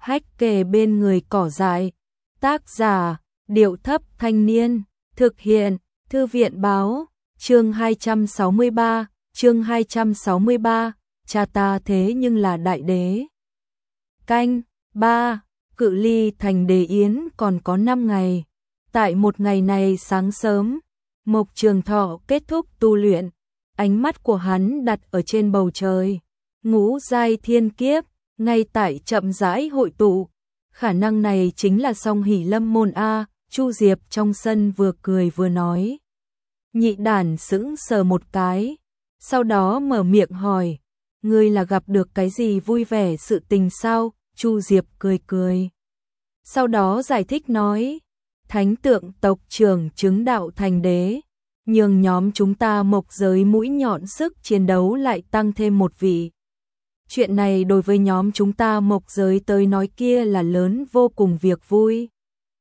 hách kề bên người cỏ dại. Tác giả, Điệu Thấp Thanh Niên, thực hiện, Thư viện Báo, chương 263, cha ta thế nhưng là đại đế. Canh, 3, cự ly thành đế yến còn có 5 ngày. Tại một ngày này sáng sớm, Mộc Trường Thọ kết thúc tu luyện, ánh mắt của hắn đặt ở trên bầu trời. Ngũ giai thiên kiếp, ngay tại chậm rãi hội tụ. Khả năng này chính là Song Hỷ Lâm môn A, Chu Diệp trong sân vừa cười vừa nói. Nhị đản sững sờ một cái, sau đó mở miệng hỏi, ngươi là gặp được cái gì vui vẻ sự tình sao? Chu Diệp cười cười. Sau đó giải thích nói, thánh tượng tộc trưởng chứng đạo thành đế, nhường nhóm chúng ta Mộc giới mũi nhọn sức chiến đấu lại tăng thêm một vị. Chuyện này đối với nhóm chúng ta Mộc giới tới nói kia là lớn vô cùng việc vui.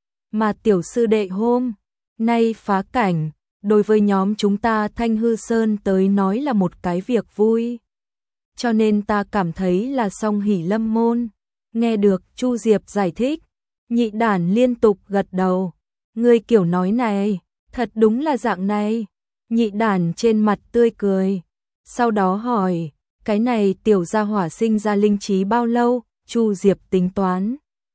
Mà tiểu sư đệ hôm nay phá cảnh, đối với nhóm chúng ta Thanh Hư Sơn tới nói là một cái việc vui. Cho nên ta cảm thấy là Song Hỷ Lâm môn. Nghe được Chu Diệp giải thích, nhị đản liên tục gật đầu. Ngươi kiểu nói này, thật đúng là dạng này. Nhị đản trên mặt tươi cười. Sau đó hỏi, cái này tiểu gia hỏa sinh ra linh trí bao lâu? Chu Diệp tính toán.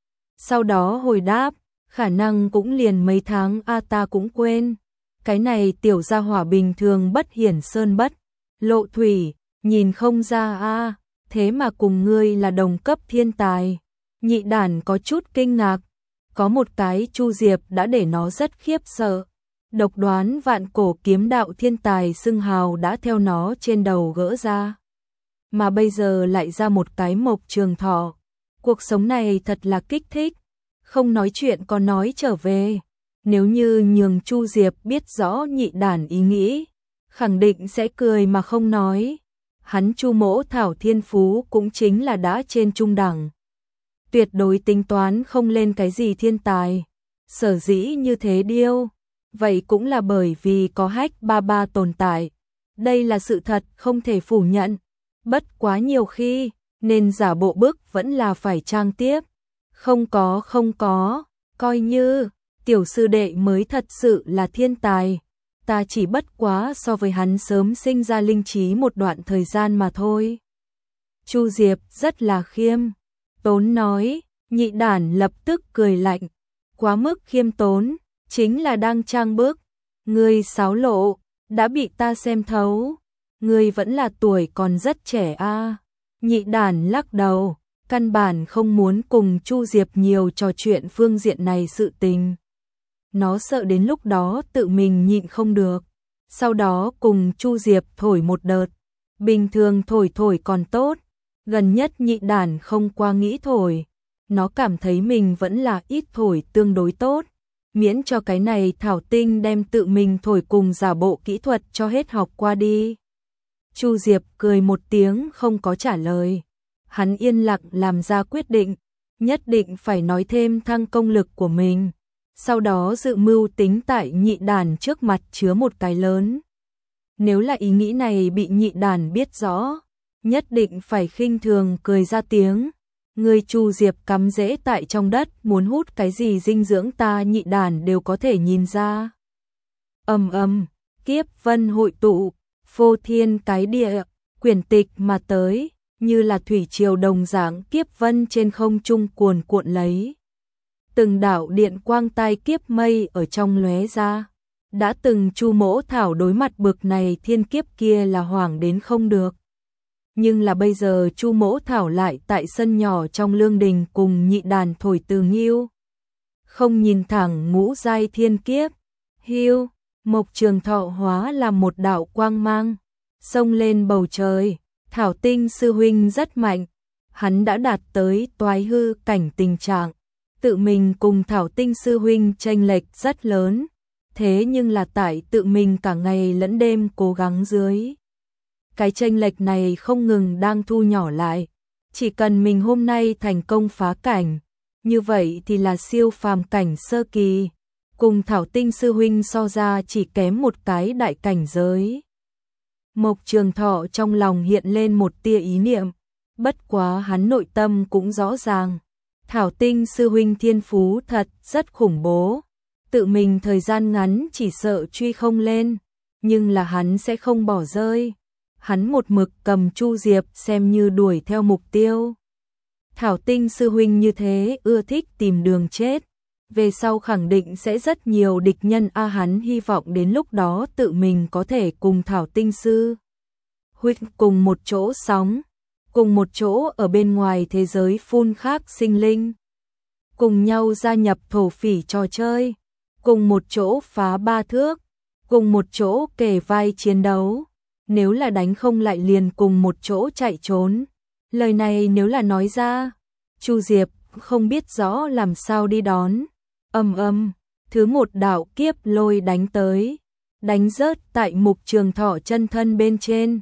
Sau đó hồi đáp, khả năng cũng liền mấy tháng ta cũng quên. Cái này tiểu gia hỏa bình thường bất hiển sơn bất lộ thủy, nhìn không ra thế mà cùng ngươi là đồng cấp thiên tài. Nhị đản có chút kinh ngạc, có một cái Chu Diệp đã để nó rất khiếp sợ. Độc đoán vạn cổ kiếm đạo thiên tài xưng hào đã theo nó trên đầu gỡ ra. Mà bây giờ lại ra một cái Mộc Trường Thọ. Cuộc sống này thật là kích thích, không nói chuyện có nói trở về. Nếu như nhường Chu Diệp biết rõ nhị đản ý nghĩ, khẳng định sẽ cười mà không nói. Hắn Chu Mỗ Thảo thiên phú cũng chính là đã trên trung đẳng. Tuyệt đối tính toán không lên cái gì thiên tài. Sở dĩ như thế điêu, vậy cũng là bởi vì có hách ba ba tồn tại. Đây là sự thật không thể phủ nhận. Bất quá nhiều khi, nên giả bộ bức vẫn là phải trang tiếp. Không có, coi như tiểu sư đệ mới thật sự là thiên tài. Ta chỉ bất quá so với hắn sớm sinh ra linh trí một đoạn thời gian mà thôi. Chu Diệp rất là khiêm tốn nói, nhị đản lập tức cười lạnh. Quá mức khiêm tốn, chính là đang trang bức. Ngươi xáo lộ, đã bị ta xem thấu. Ngươi vẫn là tuổi còn rất trẻ Nhị đản lắc đầu, căn bản không muốn cùng Chu Diệp nhiều trò chuyện phương diện này sự tình. Nó sợ đến lúc đó tự mình nhịn không được. Sau đó cùng Chu Diệp thổi một đợt. Bình thường thổi còn tốt. Gần nhất nhị đản không qua nghĩ thổi. Nó cảm thấy mình vẫn là ít thổi tương đối tốt. Miễn cho cái này thảo tinh đem tự mình thổi cùng giả bộ kỹ thuật cho hết học qua đi. Chu Diệp cười một tiếng không có trả lời. Hắn yên lặng làm ra quyết định. Nhất định phải nói thêm thăng công lực của mình. Sau đó dự mưu tính tại nhị đản trước mặt chứa một cái lớn. Nếu là ý nghĩ này bị nhị đản biết rõ, nhất định phải khinh thường cười ra tiếng. Người Chu Diệp cắm rễ tại trong đất muốn hút cái gì dinh dưỡng ta nhị đản đều có thể nhìn ra. Kiếp vân hội tụ, phô thiên cái địa, quyển tịch mà tới, như là thủy triều đồng dạng kiếp vân trên không trung cuồn cuộn lấy. Từng đạo điện quang tai kiếp mây ở trong lóe ra. Đã từng Chu Mỗ Thảo đối mặt bực này thiên kiếp kia là hoảng đến không được. Nhưng là bây giờ Chu Mỗ Thảo lại tại sân nhỏ trong lương đình cùng nhị đàn thổi từ nghiêu. Không nhìn thẳng ngũ giai thiên kiếp. Hiu, Mộc Trường Thọ hóa làm một đạo quang mang. Xông lên bầu trời. Thảo Tinh sư huynh rất mạnh. Hắn đã đạt tới toái hư cảnh tình trạng. Tự mình cùng Thảo Tinh sư huynh chênh lệch rất lớn, thế nhưng là tại tự mình cả ngày lẫn đêm cố gắng dưới. Cái chênh lệch này không ngừng đang thu nhỏ lại, chỉ cần mình hôm nay thành công phá cảnh, như vậy thì là siêu phàm cảnh sơ kỳ, cùng Thảo Tinh sư huynh so ra chỉ kém một cái đại cảnh giới. Mộc Trường Thọ trong lòng hiện lên một tia ý niệm, bất quá hắn nội tâm cũng rõ ràng. Thảo Tinh sư huynh thiên phú thật rất khủng bố, tự mình thời gian ngắn chỉ sợ truy không lên, nhưng là hắn sẽ không bỏ rơi. Hắn một mực cầm Chu Diệp xem như đuổi theo mục tiêu. Thảo Tinh sư huynh như thế ưa thích tìm đường chết, về sau khẳng định sẽ rất nhiều địch nhân hắn hy vọng đến lúc đó tự mình có thể cùng Thảo Tinh sư huynh cùng một chỗ sống, cùng một chỗ ở bên ngoài thế giới phun khác sinh linh, cùng nhau gia nhập thổ phỉ trò chơi, cùng một chỗ phá ba thước, cùng một chỗ kề vai chiến đấu, nếu là đánh không lại liền cùng một chỗ chạy trốn. Lời này nếu là nói ra, Chu Diệp không biết rõ làm sao đi đón. Thứ một đạo kiếp lôi đánh tới, đánh rớt tại Mục Trường Thọ chân thân bên trên.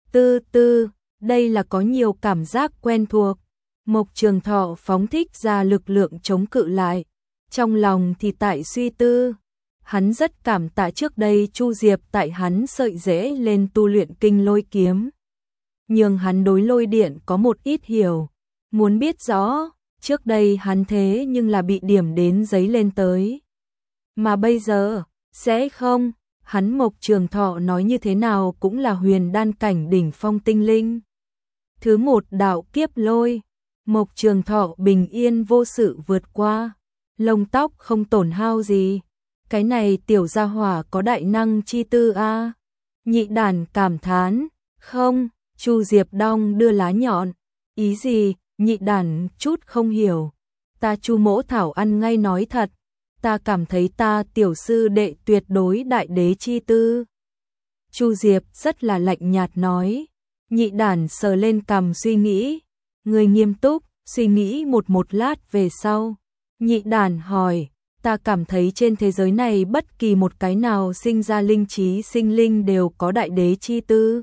Đây là có nhiều cảm giác quen thuộc. Mục Trường Thọ phóng thích ra lực lượng chống cự lại, trong lòng thì tại suy tư. Hắn rất cảm tạ trước đây Chu Diệp tại hắn sợi rễ lên tu luyện kinh lôi kiếm, nhưng hắn đối lôi điện có một ít hiểu, muốn biết rõ, trước đây hắn thế nhưng là bị điểm đến giấy lên tới. Mà bây giờ, sẽ không, hắn Mộc Trường Thọ nói như thế nào cũng là huyền đan cảnh đỉnh phong tinh linh. Thứ một đạo kiếp lôi, Mộc Trường Thọ bình yên vô sự vượt qua, lông tóc không tổn hao gì. Cái này tiểu gia hỏa có đại năng chi tư a. Nhị đàn cảm thán, không, Chu Diệp đong đưa lá nhọn, ý gì, nhị đàn chút không hiểu. Ta Chu mỗ thảo ăn ngay nói thật, ta cảm thấy ta tiểu sư đệ tuyệt đối đại đế chi tư. Chu Diệp rất là lạnh nhạt nói, nhị đàn sờ lên cằm suy nghĩ, người nghiêm túc, suy nghĩ một lát về sau. Nhị đàn hỏi, ta cảm thấy trên thế giới này bất kỳ một cái nào sinh ra linh trí sinh linh đều có đại đế chi tư.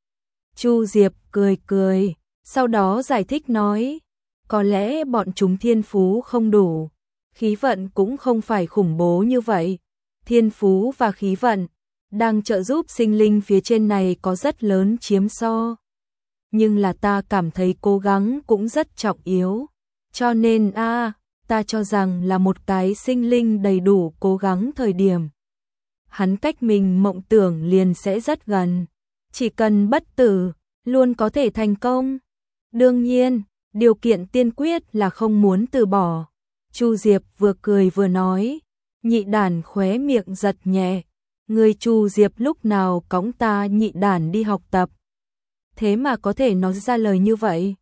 Chu Diệp cười cười, sau đó giải thích nói, có lẽ bọn chúng thiên phú không đủ, khí vận cũng không phải khủng bố như vậy. Thiên phú và khí vận đang trợ giúp sinh linh phía trên này có rất lớn chiếm so. Nhưng là ta cảm thấy cố gắng cũng rất trọng yếu, cho nên ta cho rằng là một cái sinh linh đầy đủ cố gắng thời điểm, hắn cách mình mộng tưởng liền sẽ rất gần, chỉ cần bất tử, luôn có thể thành công. Đương nhiên, điều kiện tiên quyết là không muốn từ bỏ. Chu Diệp vừa cười vừa nói, nhị đàn khóe miệng giật nhẹ, người Chu Diệp lúc nào cõng ta nhị đàn đi học tập. Thế mà có thể nói ra lời như vậy.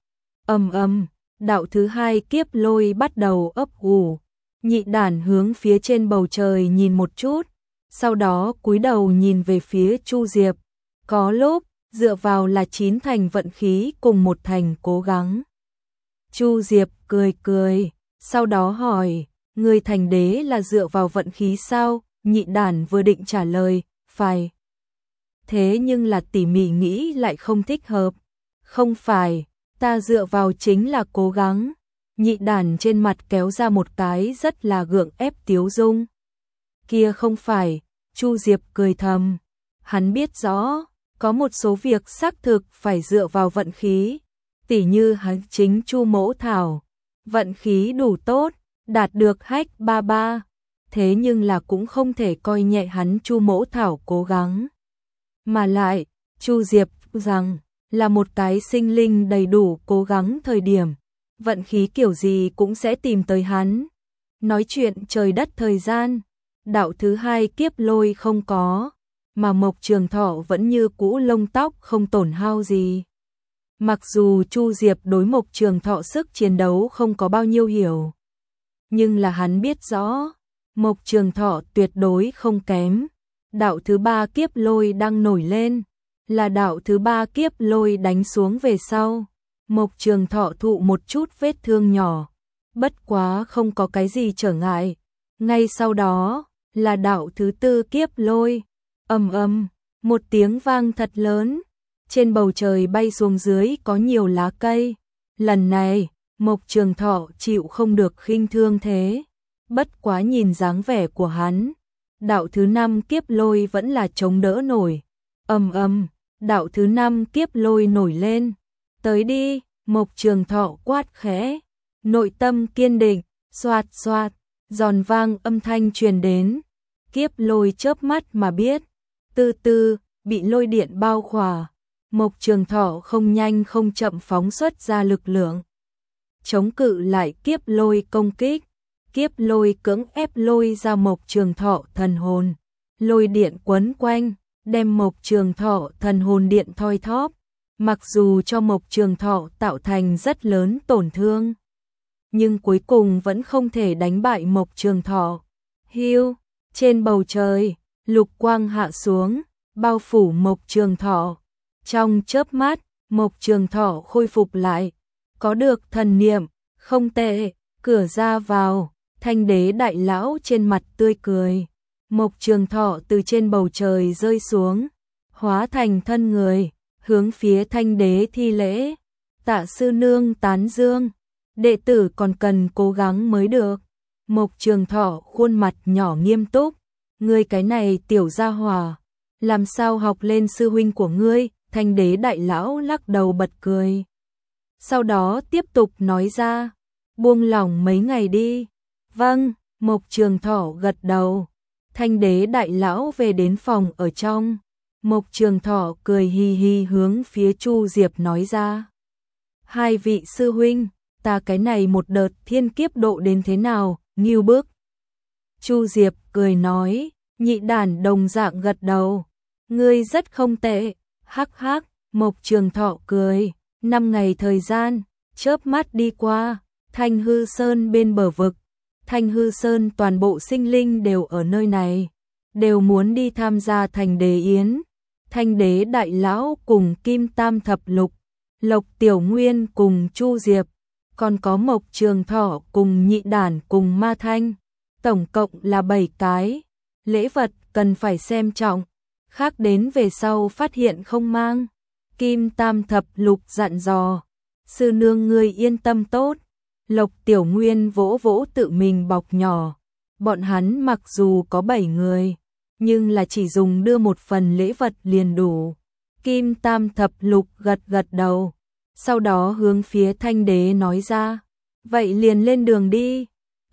Đạo thứ hai kiếp lôi bắt đầu ấp ủ, nhị đàn hướng phía trên bầu trời nhìn một chút, sau đó cúi đầu nhìn về phía Chu Diệp, có lúc dựa vào là 9 thành vận khí cùng 1 thành cố gắng. Chu Diệp cười cười, sau đó hỏi, người thành đế là dựa vào vận khí sao? Nhị đàn vừa định trả lời, phải. Thế nhưng là tỉ mỉ nghĩ lại không thích hợp. Không phải, ta dựa vào chính là cố gắng. Nhị đàn trên mặt kéo ra một cái rất là gượng ép tiếu dung. Kia không phải, Chu Diệp cười thầm. Hắn biết rõ, có một số việc xác thực phải dựa vào vận khí. Tỉ như hắn chính Chu mỗ thảo, vận khí đủ tốt, đạt được hách 33. Thế nhưng là cũng không thể coi nhẹ hắn Chu mỗ thảo cố gắng. Mà lại, Chu Diệp rằng là một cái sinh linh đầy đủ cố gắng thời điểm, vận khí kiểu gì cũng sẽ tìm tới hắn. Nói chuyện trời đất thời gian, đạo thứ hai kiếp lôi không có, mà Mộc Trường Thọ vẫn như cũ lông tóc không tổn hao gì. Mặc dù Chu Diệp đối Mộc Trường Thọ sức chiến đấu không có bao nhiêu hiểu, nhưng là hắn biết rõ, Mộc Trường Thọ tuyệt đối không kém. Đạo thứ ba kiếp lôi đang nổi lên, là đạo thứ ba kiếp lôi đánh xuống về sau. Mộc Trường Thọ thụ một chút vết thương nhỏ, bất quá không có cái gì trở ngại. Ngay sau đó, là đạo thứ tư kiếp lôi. Một tiếng vang thật lớn, trên bầu trời bay xuống dưới có nhiều lá cây. Lần này, Mộc Trường Thọ chịu không được khinh thương thế. Bất quá nhìn dáng vẻ của hắn, đạo thứ năm kiếp lôi vẫn là chống đỡ nổi. Đạo thứ năm kiếp lôi nổi lên. Tới đi, Mộc Trường Thọ quát khẽ. nội tâm kiên định, xoạt xoạt, giòn vang âm thanh truyền đến. Kiếp Lôi chớp mắt mà biết, từ từ, bị lôi điện bao khỏa. Mộc Trường Thọ không nhanh không chậm phóng xuất ra lực lượng, chống cự lại Kiếp Lôi công kích. Kiếp Lôi cưỡng ép lôi ra Mộc Trường Thọ thần hồn, lôi điện quấn quanh, đem Mộc Trường Thọ thần hồn điện thoi thóp, mặc dù cho Mộc Trường Thọ tạo thành rất lớn tổn thương, nhưng cuối cùng vẫn không thể đánh bại Mộc Trường Thọ. Hiu, trên bầu trời, lục quang hạ xuống, bao phủ Mộc Trường Thọ. Trong chớp mắt, Mộc Trường Thọ khôi phục lại, có được thần niệm, không tệ. Cửa ra vào, Thanh Đế đại lão trên mặt tươi cười. Mộc Trường Thọ từ trên bầu trời rơi xuống, hóa thành thân người, hướng phía Thanh Đế thi lễ. Tạ sư nương tán dương, đệ tử còn cần cố gắng mới được. Mộc Trường Thọ khuôn mặt nhỏ nghiêm túc, ngươi cái này tiểu gia hỏa, làm sao học lên sư huynh của ngươi? Thanh Đế đại lão lắc đầu bật cười. Sau đó tiếp tục nói ra, buông lỏng mấy ngày đi. Vâng, Mộc Trường Thọ gật đầu. Thanh Đế đại lão về đến phòng ở trong. Mộc Trường Thọ cười hi hi hướng phía Chu Diệp nói ra. Hai vị sư huynh, ta cái này một đợt thiên kiếp độ đến thế nào, ngưu bức. Chu Diệp cười nói, nhị đản đồng dạng gật đầu. Ngươi rất không tệ, hắc hắc. Mộc Trường Thọ cười, 5 ngày thời gian, chớp mắt đi qua. Thanh Hư Sơn bên bờ vực, Thanh Hư Sơn toàn bộ sinh linh đều ở nơi này, đều muốn đi tham gia thành đế yến. Thanh Đế đại lão cùng Kim Tam thập lục, Lộc Tiểu Nguyên cùng Chu Diệp, còn có Mộc Trường Thọ cùng nhị đản cùng Ma Thanh, tổng cộng là 7 cái. Lễ vật cần phải xem trọng, khác đến về sau phát hiện không mang. Kim Tam thập lục dặn dò, sư nương ngươi yên tâm tốt. Lộc Tiểu Nguyên vỗ vỗ tự mình bọc nhỏ, bọn hắn mặc dù có 7 người, nhưng là chỉ dùng đưa một phần lễ vật liền đủ. Kim Tam thập lục gật gật đầu, sau đó hướng phía Thanh Đế nói ra, vậy liền lên đường đi.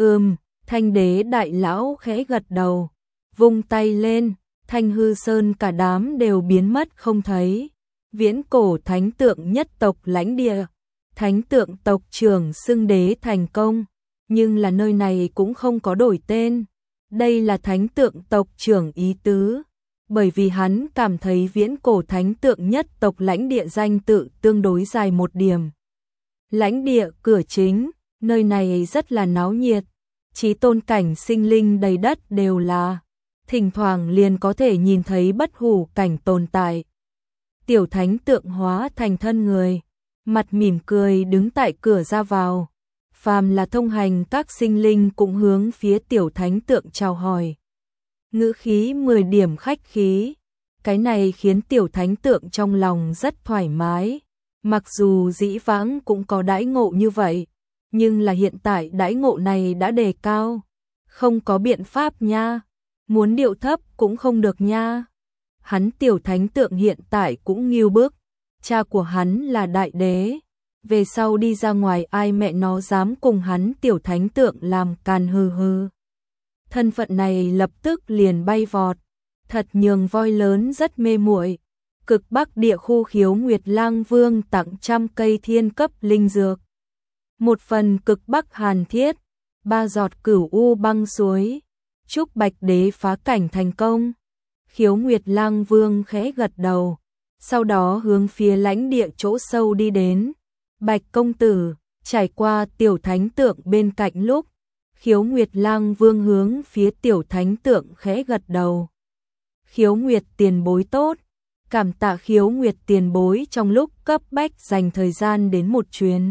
Thanh Đế đại lão khẽ gật đầu, vung tay lên, Thanh Hư Sơn cả đám đều biến mất không thấy. Viễn cổ thánh tượng nhất tộc lãnh địa, thánh tượng tộc trưởng xưng đế thành công, nhưng là nơi này cũng không có đổi tên. Đây là thánh tượng tộc trưởng ý tứ, bởi vì hắn cảm thấy viễn cổ thánh tượng nhất tộc lãnh địa danh tự tương đối dài một điểm. Lãnh địa cửa chính, nơi này rất là náo nhiệt, chí tôn cảnh sinh linh đầy đất đều là, thỉnh thoảng liền có thể nhìn thấy bất hủ cảnh tồn tại. Tiểu thánh tượng hóa thành thân người, mặt mỉm cười đứng tại cửa ra vào. Phàm là thông hành các sinh linh cũng hướng phía tiểu thánh tượng chào hỏi. Ngữ khí 10 điểm khách khí, cái này khiến tiểu thánh tượng trong lòng rất thoải mái. Mặc dù dĩ vãng cũng có đãi ngộ như vậy, nhưng là hiện tại đãi ngộ này đã đề cao, không có biện pháp nha, muốn điệu thấp cũng không được nha. Hắn tiểu thánh tượng hiện tại cũng nghiêu bức, cha của hắn là đại đế, về sau đi ra ngoài ai mẹ nó dám cùng hắn tiểu thánh tượng làm càn hư hư. Thân phận này lập tức liền bay vọt, thật nhường voi lớn rất mê muội. Cực Bắc địa khu Khiếu Nguyệt Lang Vương tặng 100 cây thiên cấp linh dược. Một phần Cực Bắc hàn thiết, 3 giọt cửu u băng suối, chúc Bạch đế phá cảnh thành công. Khiếu Nguyệt Lang Vương khẽ gật đầu, sau đó hướng phía lãnh địa chỗ sâu đi đến. Bạch công tử, trải qua tiểu thánh tượng bên cạnh lúc, Khiếu Nguyệt Lang Vương hướng phía tiểu thánh tượng khẽ gật đầu. Khiếu Nguyệt tiền bối tốt, cảm tạ Khiếu Nguyệt tiền bối trong lúc cấp bách dành thời gian đến một chuyến.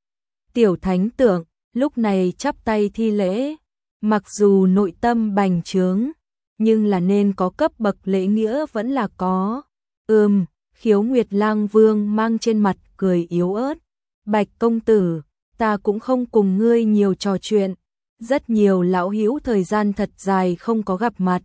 Tiểu thánh tượng lúc này chắp tay thi lễ, mặc dù nội tâm bành trướng, nhưng là nên có cấp bậc lễ nghĩa vẫn là có. Khiếu Nguyệt Lang Vương mang trên mặt cười yếu ớt. Bạch công tử, ta cũng không cùng ngươi nhiều trò chuyện, rất nhiều lão hữu thời gian thật dài không có gặp mặt.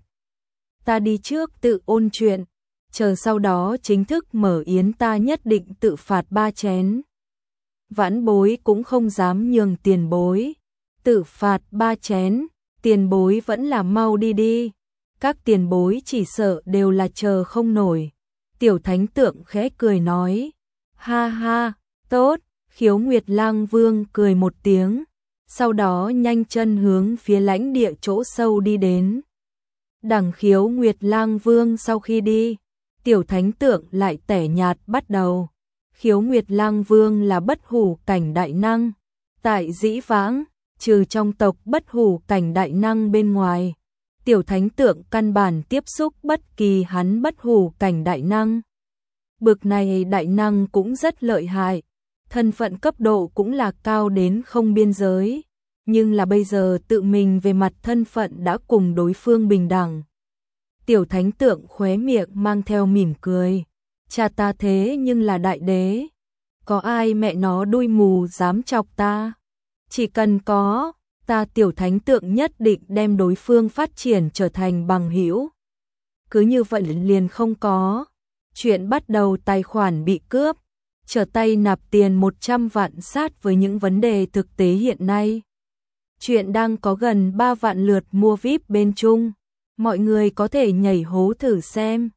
Ta đi trước tự ôn chuyện, chờ sau đó chính thức mở yến ta nhất định tự phạt 3 chén. vãn bối cũng không dám nhường tiền bối. Tự phạt 3 chén, tiền bối vẫn là mau đi đi. Các tiền bối chỉ sợ đều là chờ không nổi. Tiểu thánh tượng khẽ cười nói. Ha ha, tốt, Khiếu Nguyệt Lang Vương cười một tiếng. Sau đó nhanh chân hướng phía lãnh địa chỗ sâu đi đến. Đằng Khiếu Nguyệt Lang Vương sau khi đi, tiểu thánh tượng lại tẻ nhạt bắt đầu. Khiếu Nguyệt Lang Vương là bất hủ cảnh đại năng. Tại dĩ vãng, trừ trong tộc bất hủ cảnh đại năng bên ngoài, tiểu thánh tượng căn bản tiếp xúc bất kỳ hắn bất hủ cảnh đại năng. Bực này đại năng cũng rất lợi hại, thân phận cấp độ cũng là cao đến không biên giới, nhưng là bây giờ tự mình về mặt thân phận đã cùng đối phương bình đẳng. Tiểu thánh tượng khóe miệng mang theo mỉm cười. Cha ta thế nhưng là đại đế, có ai mẹ nó đuôi mù dám chọc ta? Chỉ cần có, ta tiểu thánh tượng nhất định đem đối phương phát triển trở thành bằng hữu. Cứ như vậy liền không có. Chuyện bắt đầu tài khoản bị cướp, trở tay nạp tiền 100 vạn sát với những vấn đề thực tế hiện nay. Chuyện đang có gần 3 vạn lượt mua VIP bên Trung. Mọi người có thể nhảy hố thử xem.